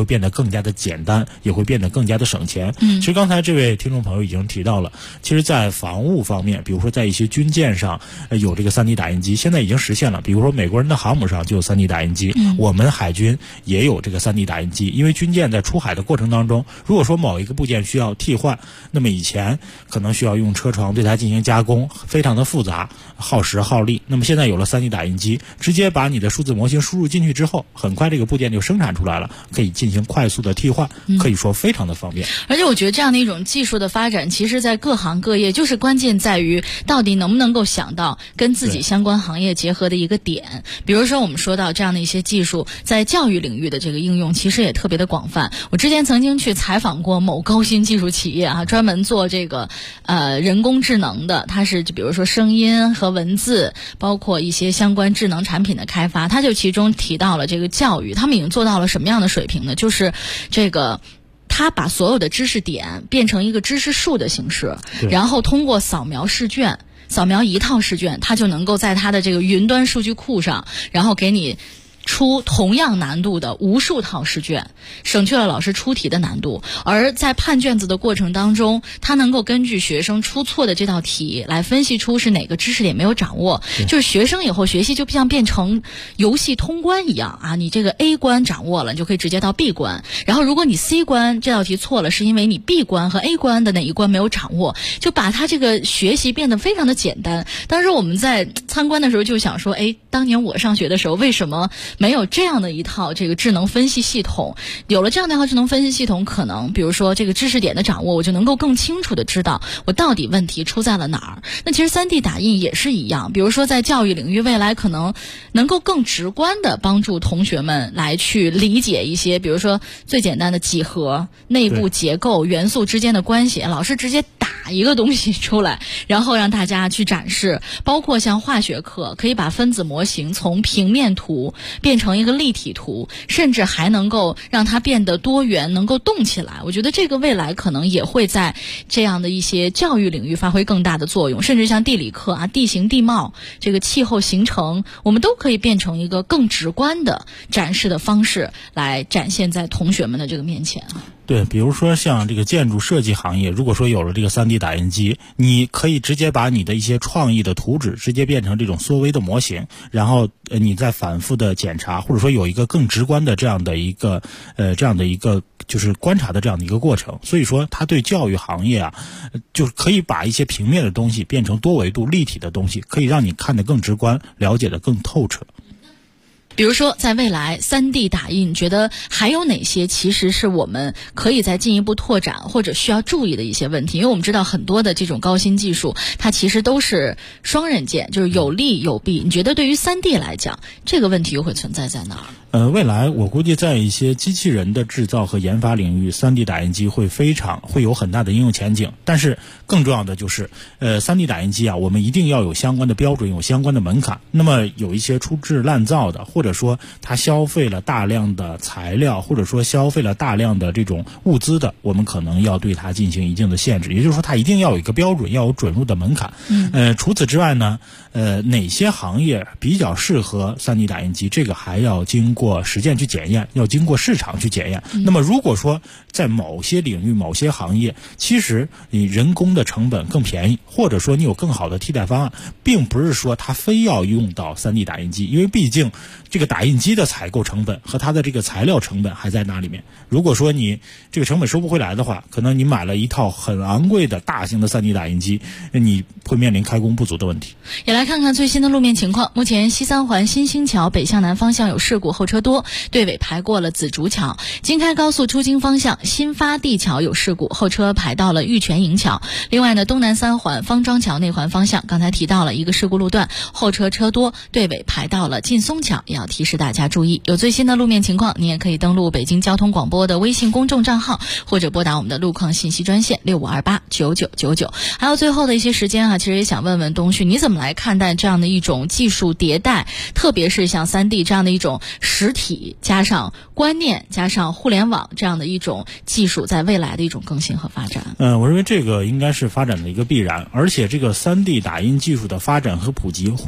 变得更加的简单，也会变得更加的省钱。其实刚才这位听众朋友已经提到了，其实在防务方面，比如说在一些军舰上有这个 3D 打印机，现在已经实现了。比如说美国人的航母上就有 3D 打印机，我们海军也有这个 3D 打印机。因为军舰在出海的过程当中，如果说某一个部件需要替换，那么以前可能需要用车床对它进行加工，非常的复杂，耗时耗力。那么现在有了 3D 打印机，直接把你的数字模型输入进去之后，很快这个部件就生产出来了，可以进行快速的替换，可以说非常的方便。 而且我觉得这样的一种技术的发展，其实在各行各业就是关键在于到底能不能够想到跟自己相关行业结合的一个点。比如说我们说到这样的一些技术在教育领域的这个应用其实也特别的广泛。我之前曾经去采访过某高新技术企业专门做这个人工智能的，它是比如说声音和文字，包括一些相关智能产品的开发，它就其中提到了这个教育，他们已经做到了什么样的水平呢？就是这个他把所有的知识点变成一个知识树的形式，然后通过扫描试卷，扫描一套试卷，它就能够在它的这个云端数据库上，然后给你出同样难度的无数套试卷，省去了老师出题的难度。而在判卷子的过程当中，他能够根据学生出错的这道题来分析出是哪个知识点没有掌握，就是学生以后学习就像变成游戏通关一样你这个 A 关掌握了，你就可以直接到 B 关，然后如果你 C 关这道题错了，是因为你 B 关和 A 关的哪一关没有掌握，就把他这个学习变得非常的简单。当时我们在参观的时候就想说，当年我上学的时候为什么没有这样的一套这个智能分析系统？有了这样的一套智能分析系统，可能比如说这个知识点的掌握，我就能够更清楚的知道我到底问题出在了哪儿。那其实 3D 打印也是一样，比如说在教育领域，未来可能能够更直观的帮助同学们来去理解一些，比如说最简单的几何内部结构、元素之间的关系，老师直接打一个东西出来，然后让大家去展示。包括像化学课，可以把分子模型从平面图变成一个立体图，甚至还能够让它变得多元，能够动起来。我觉得这个未来可能也会在这样的一些教育领域发挥更大的作用，甚至像地理课地形地貌，这个气候形成，我们都可以变成一个更直观的展示的方式来展现在同学们的这个面前对，比如说像这个建筑设计行业，如果说有了这个 3D 打印机，你可以直接把你的一些创意的图纸直接变成这种缩微的模型，然后你再反复的检查，或者说有一个更直观的这样的一个就是观察的这样的一个过程。所以说它对教育行业就是可以把一些平面的东西变成多维度立体的东西，可以让你看得更直观，了解得更透彻。 比如说在未来 3D 打印，觉得还有哪些其实是我们可以再进一步拓展或者需要注意的一些问题？因为我们知道很多的这种高新技术它其实都是双刃剑，就是有利有弊。你觉得对于 3D 来讲，这个问题又会存在在哪儿？ 未来我估计在一些机器人的制造和研发领域， 3D 打印机会有很大的应用前景。但是更重要的就是3D 打印机我们一定要有相关的标准，有相关的门槛。那么有一些粗制滥造的，或者说它消费了大量的材料，或者说消费了大量的这种物资的，我们可能要对它进行一定的限制。也就是说它一定要有一个标准，要有准入的门槛。除此之外呢，哪些行业比较适合 3D 打印机，这个还要经过实践去检验，要经过市场去检验。那么如果说在某些领域某些行业，其实你人工的成本更便宜，或者说你有更好的替代方案，并不是说它非要用到 3D 打印机，因为毕竟这个打印机的采购成本和它的这个材料成本还在那里面。如果说你这个成本收不回来的话，可能你买了一套很昂贵的大型的 3D 打印机，你会面临开工不足的问题。 也来看看最新的路面情况。目前西三环新兴桥北向南方向有事故，后车多，队尾排过了紫竹桥。京开高速出京方向新发地桥有事故，后车排到了玉泉营桥。另外呢，东南三环方庄桥内环方向刚才提到了一个事故路段，后车车多，队尾排到了劲松桥，也要提示大家注意。有最新的路面情况，你也可以登录北京交通广播的微信公众账号，或者拨打我们的路况信息专线65289999。还有最后的一些时间其实也想问问东旭，你怎么来看待这样的一种技术迭代，特别是像 3D 这样的一种实体加上观念加上互联网这样的一种技术在未来的一种更新和发展？ 我认为这个应该是发展的一个必然，而且这个 3D 打印技术的发展和普及会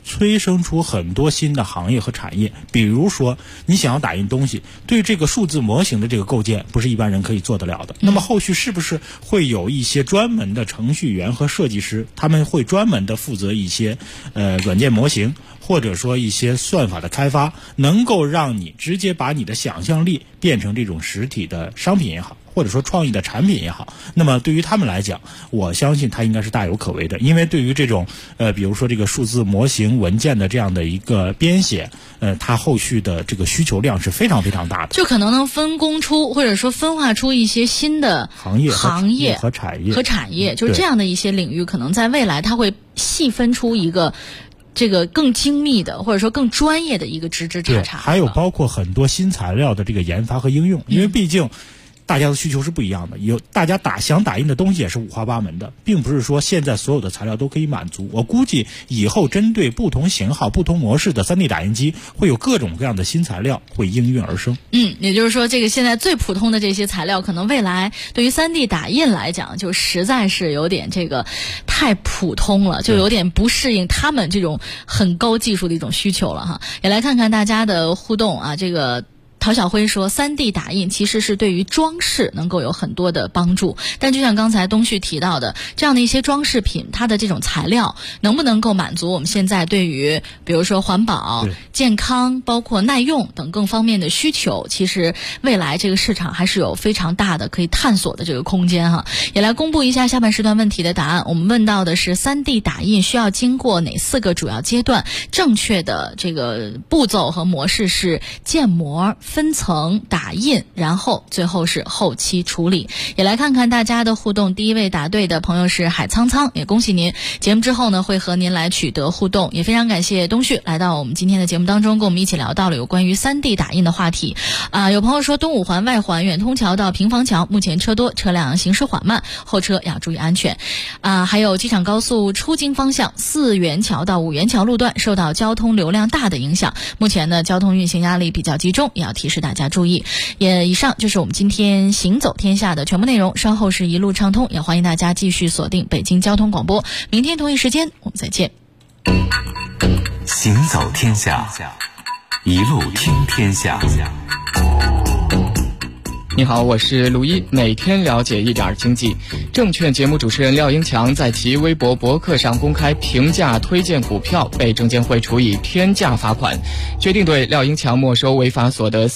催生出很多新的行业和产业。比如说你想要打印东西，对这个数字模型的这个构建不是一般人可以做得了的，那么后续是不是会有一些专门的程序员和设计师，他们会专门的负责一些软件模型，或者说一些算法的开发，能够让你直接把你的想象力变成这种实体的商品也好，或者说创意的产品也好，那么对于他们来讲，我相信它应该是大有可为的。因为对于这种比如说这个数字模型文件的这样的一个编写，它后续的这个需求量是非常非常大的， 就可能分工出或者说分化出一些新的行业和产业， 就是这样的一些领域，可能在未来它会细分出一个这个更精密的或者说更专业的一个枝枝杈杈。 还有包括很多新材料的这个研发和应用，因为毕竟大家的需求是不一样的，大家想打印的东西也是五花八门的，并不是说现在所有的材料都可以满足。我估计以后针对不同型号、不同模式的 3D 打印机，会有各种各样的新材料会应运而生。 也就是说，这个现在最普通的这些材料，可能未来对于 3D 打印来讲，就实在是有点这个太普通了，就有点不适应他们这种很高技术的一种需求了哈。也来看看大家的互动啊，这个陶小辉说 3D 打印其实是对于装饰能够有很多的帮助，但就像刚才东旭提到的，这样的一些装饰品，它的这种材料能不能够满足我们现在对于比如说环保、健康包括耐用等更方面的需求，其实未来这个市场还是有非常大的可以探索的这个空间哈。也来公布一下下半时段问题的答案，我们问到的是 3D 打印需要经过哪4个主要阶段，正确的这个步骤和模式是建模、分层、打印，然后最后是后期处理。也来看看大家的互动，第一位答对的朋友是海苍苍，也恭喜您，节目之后呢会和您来取得互动。也非常感谢东旭来到我们今天的节目当中，跟我们一起聊到了有关于 3D 打印的话题有朋友说东五环外环远通桥到平房桥目前车多，车辆行驶缓慢，后车要注意安全还有机场高速出京方向4元桥到5元桥路段受到交通流量大的影响，目前呢交通运行压力比较集中，也要提示大家注意。以上就是我们今天行走天下的全部内容，稍后是一路畅通，也欢迎大家继续锁定北京交通广播，明天同一时间我们再见。 行走天下，一路听天下。 你好，我是陆一，每天了解一点经济。证券节目主持人廖英强在其微博博客上公开评价推荐股票，被证监会处以天价罚款，决定对廖英强没收违法所得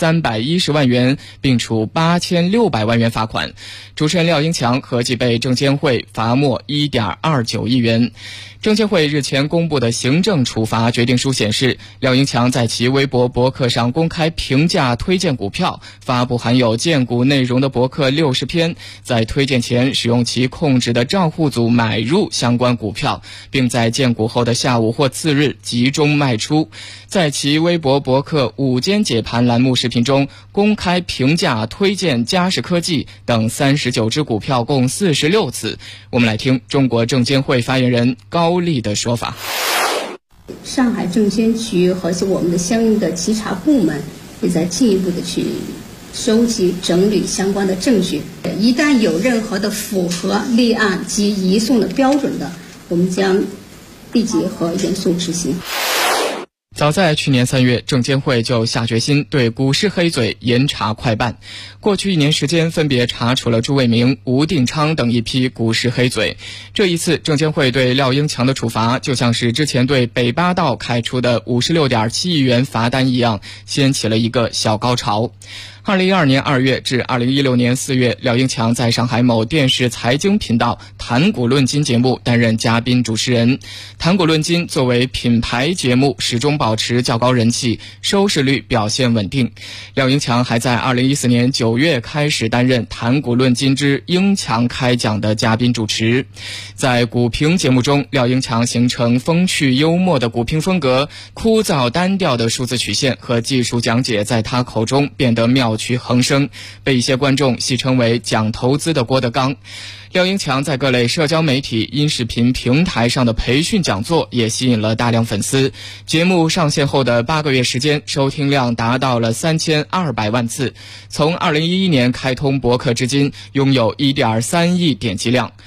4310万元，并处8600万元罚款。主持人廖英强合计被证监会罚没1.29亿元。证监会日前公布的行政处罚决定书显示，廖英强在其微博博客上公开评价推荐股票，发布含有荐股内容的博客60篇，在推荐前使用其控制的账户组买入相关股票，并在荐股后的下午或次日集中卖出。在其微博博客午间解盘栏目视频中，公开评价推荐嘉实科技等39只股票共46次。我们来听中国证监会发言人高丽的说法。 上海证监局和我们的相应的稽查部门也在进一步的去收集整理相关的证据，一旦有任何的符合立案及移送的标准的，我们将立即和严肃执行。 早在去年3月，证监会就下决心对股市黑嘴严查快办。过去1年时间，分别查处了朱卫明、吴定昌等一批股市黑嘴。这一次，证监会对廖英强的处罚，就像是之前对北八道开出的56.7亿元罚单一样，掀起了一个小高潮。2012年2月至2016年4月，廖英强在上海某电视财经频道谈股论金节目担任嘉宾主持人。谈股论金作为品牌节目，始终保持较高人气，收视率表现稳定。廖英强还在2014年9月开始担任谈股论金之英强开讲的嘉宾主持。在股评节目中，廖英强形成风趣幽默的股评风格，枯燥单调的数字曲线和技术讲解在他口中变得妙趣横生，被一些观众戏称为讲投资的郭德纲。廖英强在各类社交媒体、音视频平台上的培训讲座也吸引了大量粉丝。节目上线后的8个月时间，收听量达到了3200万次。从2011年开通博客至今，拥有1.3亿点击量。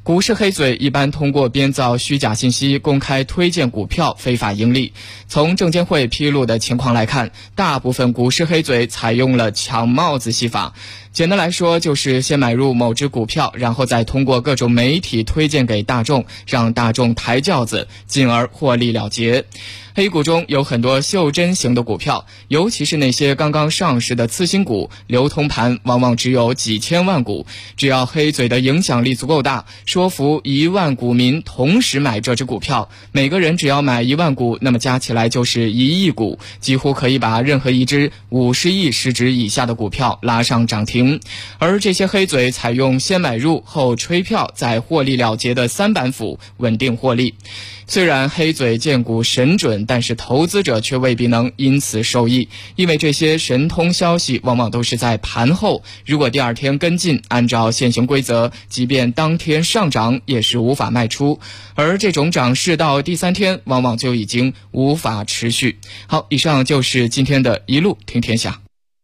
股市黑嘴一般通过编造虚假信息公开推荐股票非法盈利。从证监会披露的情况来看，大部分股市黑嘴采用了抢帽子戏法。简单来说，就是先买入某只股票，然后再通过各种媒体推荐给大众，让大众抬轿子，进而获利了结。黑股中有很多袖珍型的股票，尤其是那些刚刚上市的次新股，流通盘往往只有几千万股。只要黑嘴的影响力足够大，说服1万股民同时买这只股票，每个人只要买1万股，那么加起来就是1亿股，几乎可以把任何一只50亿市值以下的股票拉上涨停。而这些黑嘴采用先买入后吹票再获利了结的3板斧，稳定获利。虽然黑嘴荐股神准，但是投资者却未必能因此受益，因为这些神通消息往往都是在盘后，如果第二天跟进，按照现行规则，即便当天上涨也是无法卖出，而这种涨势到第3天往往就已经无法持续。好，以上就是今天的一路听天下。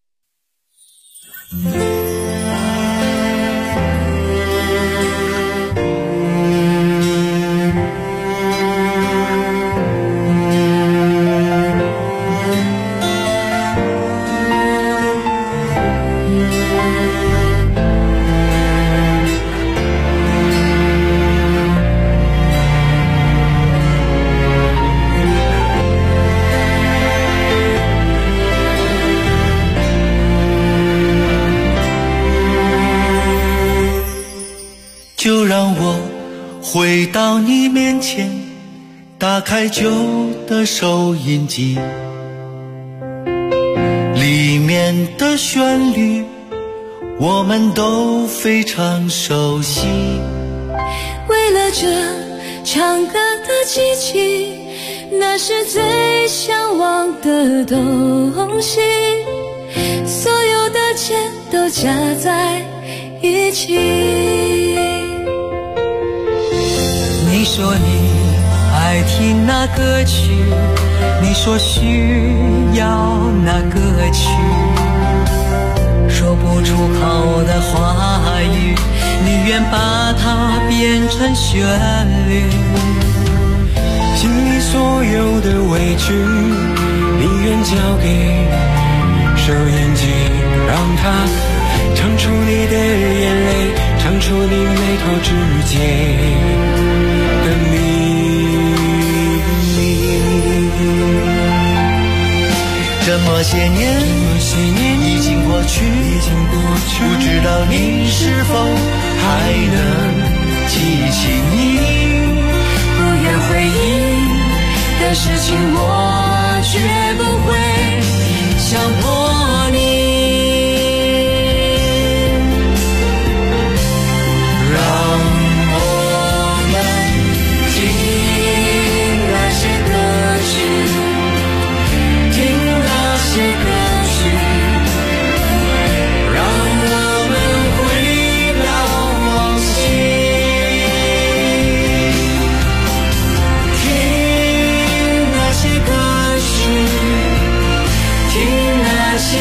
就让我回到你面前，打开旧的收音机，里面的旋律我们都非常熟悉。 为了这唱歌的机器，那是最向往的东西，所有的钱都加在一起。 你说你爱听那歌曲，你说需要那歌曲，说不出口的话语，你愿把它变成旋律。心里所有的委屈，你愿交给收音机，让它唱出你的眼泪，唱出你眉头之间的秘密。这么些年已经过去，不知道你是否还能记起你不愿回忆的事情，我绝不会强迫你。那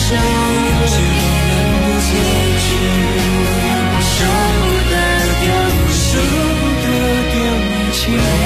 手，能不结局，我舍不得丢弃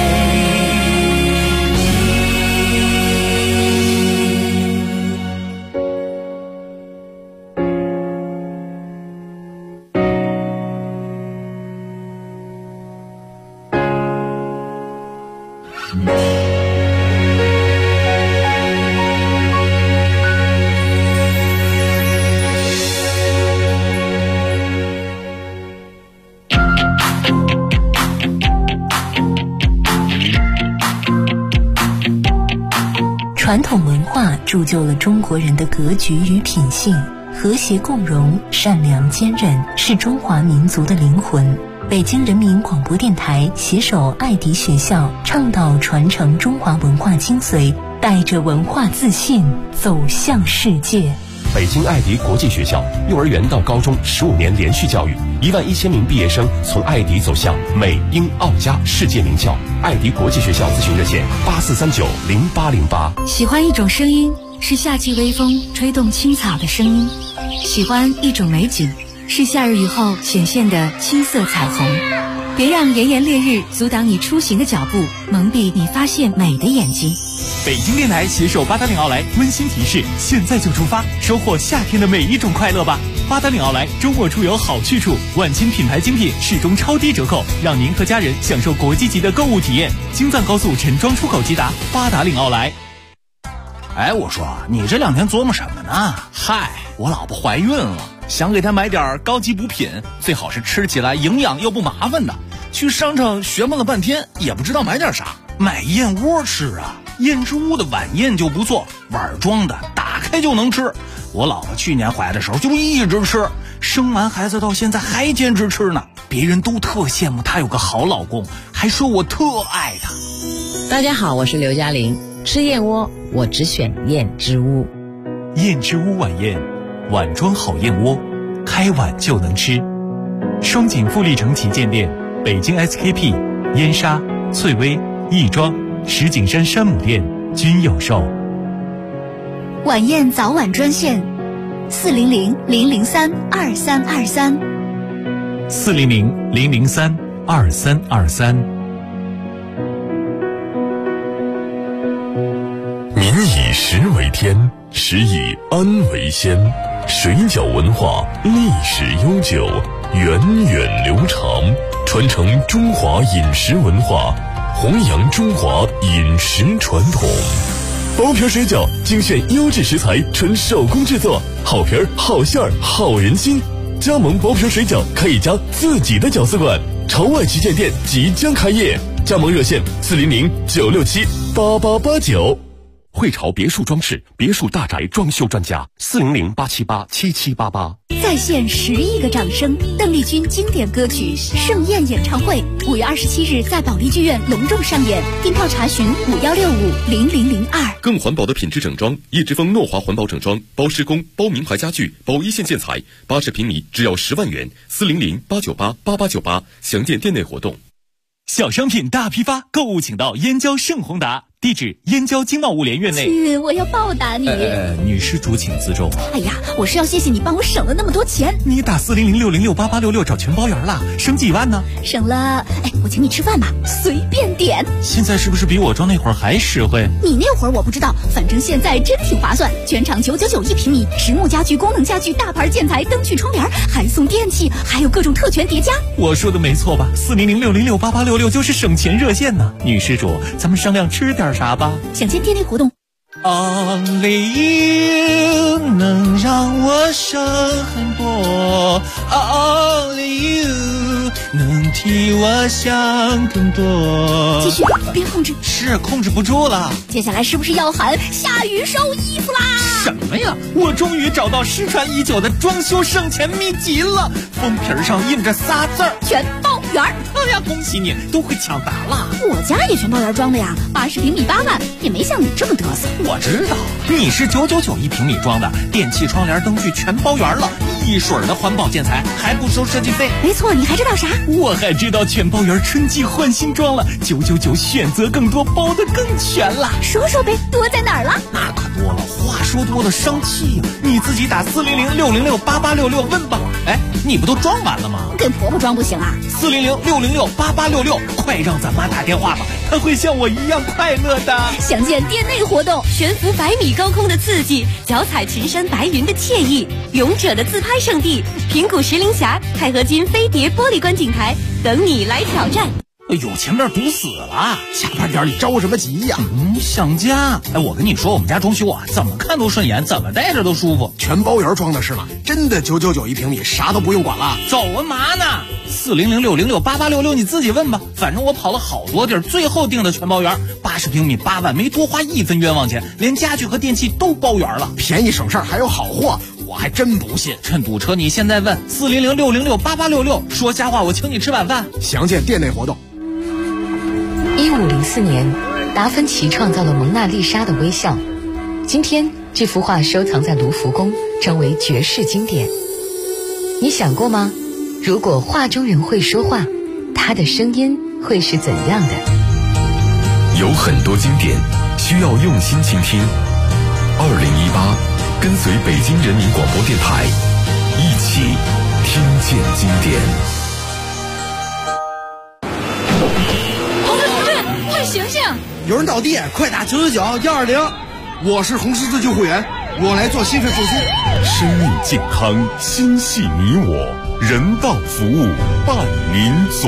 传统文化铸就了中国人的格局与品性，和谐共荣、善良坚韧是中华民族的灵魂。北京人民广播电台携手爱迪学校，倡导传承中华文化精髓，带着文化自信走向世界。 北京爱迪国际学校幼儿园到高中15年连续教育，11000名毕业生从爱迪走向美英澳加世界名校。爱迪国际学校咨询热线84390808。 喜欢一种声音，是夏季微风吹动青草的声音；喜欢一种美景，是夏日雨后显现的青色彩虹。别让炎炎烈日阻挡你出行的脚步，蒙蔽你发现美的眼睛。 北京电台携手八达岭奥莱温馨提示：现在就出发，收获夏天的每一种快乐吧！八达岭奥莱周末出游好去处，万千品牌精品始终超低折扣，让您和家人享受国际级的购物体验。京藏高速陈庄出口直达八达岭奥莱。 哎，我说你这2天琢磨什么呢？嗨，我老婆怀孕了，想给她买点高级补品，最好是吃起来营养又不麻烦的。去商场学问了半天，也不知道买点啥，买燕窝吃啊。燕之屋的晚宴就不错，碗装的，打开就能吃。我老婆去年怀的时候就一直吃，生完孩子到现在还坚持吃呢。别人都特羡慕她有个好老公，还说我特爱她。 大家好，我是刘嘉玲。吃燕窝，我只选燕之屋。 燕之屋晚宴，碗装好燕窝，开碗就能吃。双井富力城旗舰店，北京 SKP、燕莎、翠微、亦庄、石景山山姆店均有售。 晚宴早晚专线：400-003-2323。 400-003-2323。 民以食为天，食以安为先。水饺文化历史悠久，源远流长，传承中华饮食文化，弘扬中华饮食传统。包皮水饺精选优质食材，纯手工制作，好皮儿、好馅儿、好人心。加盟包皮水饺开一家自己的饺子馆，朝外旗舰店即将开业，加盟热线400-967-8889。 汇潮别墅装饰，别墅大宅装修专家，400-878-7788。 再现11个掌声，邓丽君经典歌曲盛宴演唱会5月27日在保利剧院隆重上演，订票查询51650002。 更环保的品质整装，叶之峰诺华环保整装，包施工、包名牌家具、包一线建材，80平米只要10万元，400-898-8898，详见店内活动。 小商品大批发，购物请到燕郊盛宏达，地址燕郊经贸物联院内。 亲，我要报答你。 女施主请自重。 哎呀，我是要谢谢你帮我省了那么多钱。 你打400-606-8866找全包圆了，省几万呢？ 省了，我请你吃饭吧，随便点。 现在是不是比我装那会儿还实惠？ 你那会儿我不知道，反正现在真挺划算，全场999一平米，实木家具、功能家具、大牌建材、灯具、窗帘，还送电器，还有各种特权叠加。 我说的没错吧？400-606-8866就是省钱热线呢。女施主，咱们商量吃点啥吧？ 想见店内活动。 Only you 能让我省很多 ，Only you 能替我想更多。 继续，别控制。 是控制不住了。 接下来是不是要喊下雨收衣服啦？ 什么呀？我终于找到失传已久的装修省钱秘籍了，封皮上印着仨字儿： 全包圆。 哎呀，恭喜你，都会抢答了。 我家也全包圆装的呀，80平米8万，也没像你这么嘚瑟。 我知道，你是999一平米装的，电器、窗帘、灯具全包圆了，一水儿的环保建材，还不收设计费。 没错，你还知道啥？ 我还知道全包圆春季换新装了，999选择更多，包得更全了。 说说呗，多在哪儿了？ 那可多了，话说多了伤气呀。你自己打400-606-8866问吧。哎，你不都装完了吗？ 给婆婆装不行啊 ？400-606-8866，快让咱妈打电话吧，她会像我一样快乐的。 详见店内活动， 悬浮100米高空的刺激，脚踩群山白云的惬意，勇者的自拍圣地，平谷石林峡钛合金飞碟玻璃观景台，等你来挑战。 哎呦，前面堵死了， 下班点你着什么急呀？ 想家。哎，我跟你说，我们家装修啊，怎么看都顺眼，怎么待着都舒服。 全包圆装的是吗？真的999一平米，啥都不用管了。 走啊嘛呢？400-606-8866，你自己问吧。反正我跑了好多地儿，最后定的全包圆，80平米8万，没多花1分冤枉钱，连家具和电器都包圆了， 便宜省事儿还有好货。我还真不信， 趁堵车你现在问400-606-8866，说瞎话我请你吃晚饭。 详见店内活动。 1504年，达芬奇创造了蒙娜丽莎的微笑。今天，这幅画收藏在卢浮宫，成为绝世经典。你想过吗？如果画中人会说话，他的声音会是怎样的？ 有很多经典需要用心倾听。2018，跟随北京人民广播电台，一起听见经典。 醒醒！ 有人倒地，快打999-120。我是红十字救护员，我来做心肺复苏。 生命健康，心系你我，人道服务伴您左。